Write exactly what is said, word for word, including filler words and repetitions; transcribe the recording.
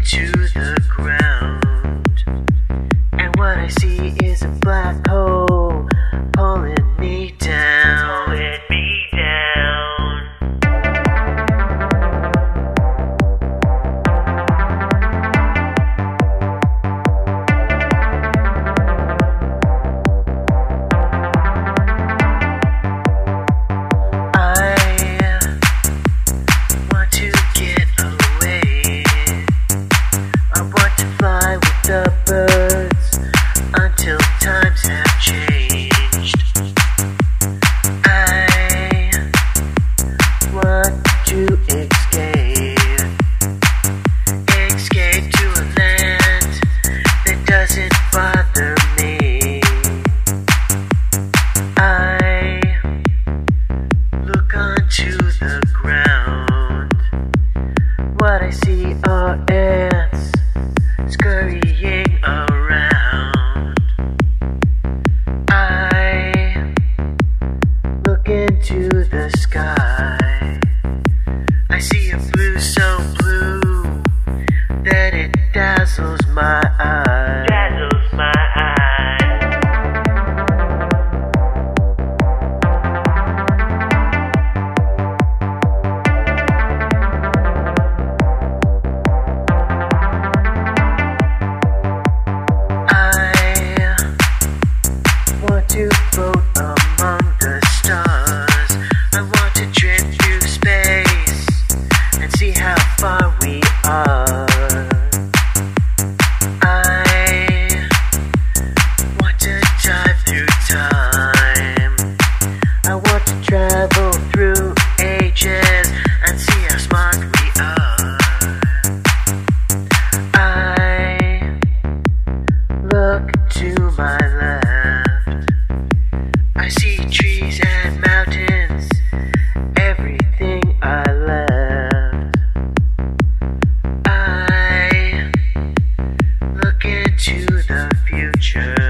into the ground, and what I see is a black hole pulling me down, pulling me down. The birds until times have changed. I want to escape, escape to a land that doesn't bother me. I look onto the ground. What I see are ants scurrying around. I look into the sky. I see a blue so blue that it dazzles my eyes. Dazzles my eyes. To float among the stars. I want to drift through space and see how far we are. I want to dive through time. I want to travel through ages and see how smart we are. I look to my left. I see trees and mountains, everything I left. I look into the future.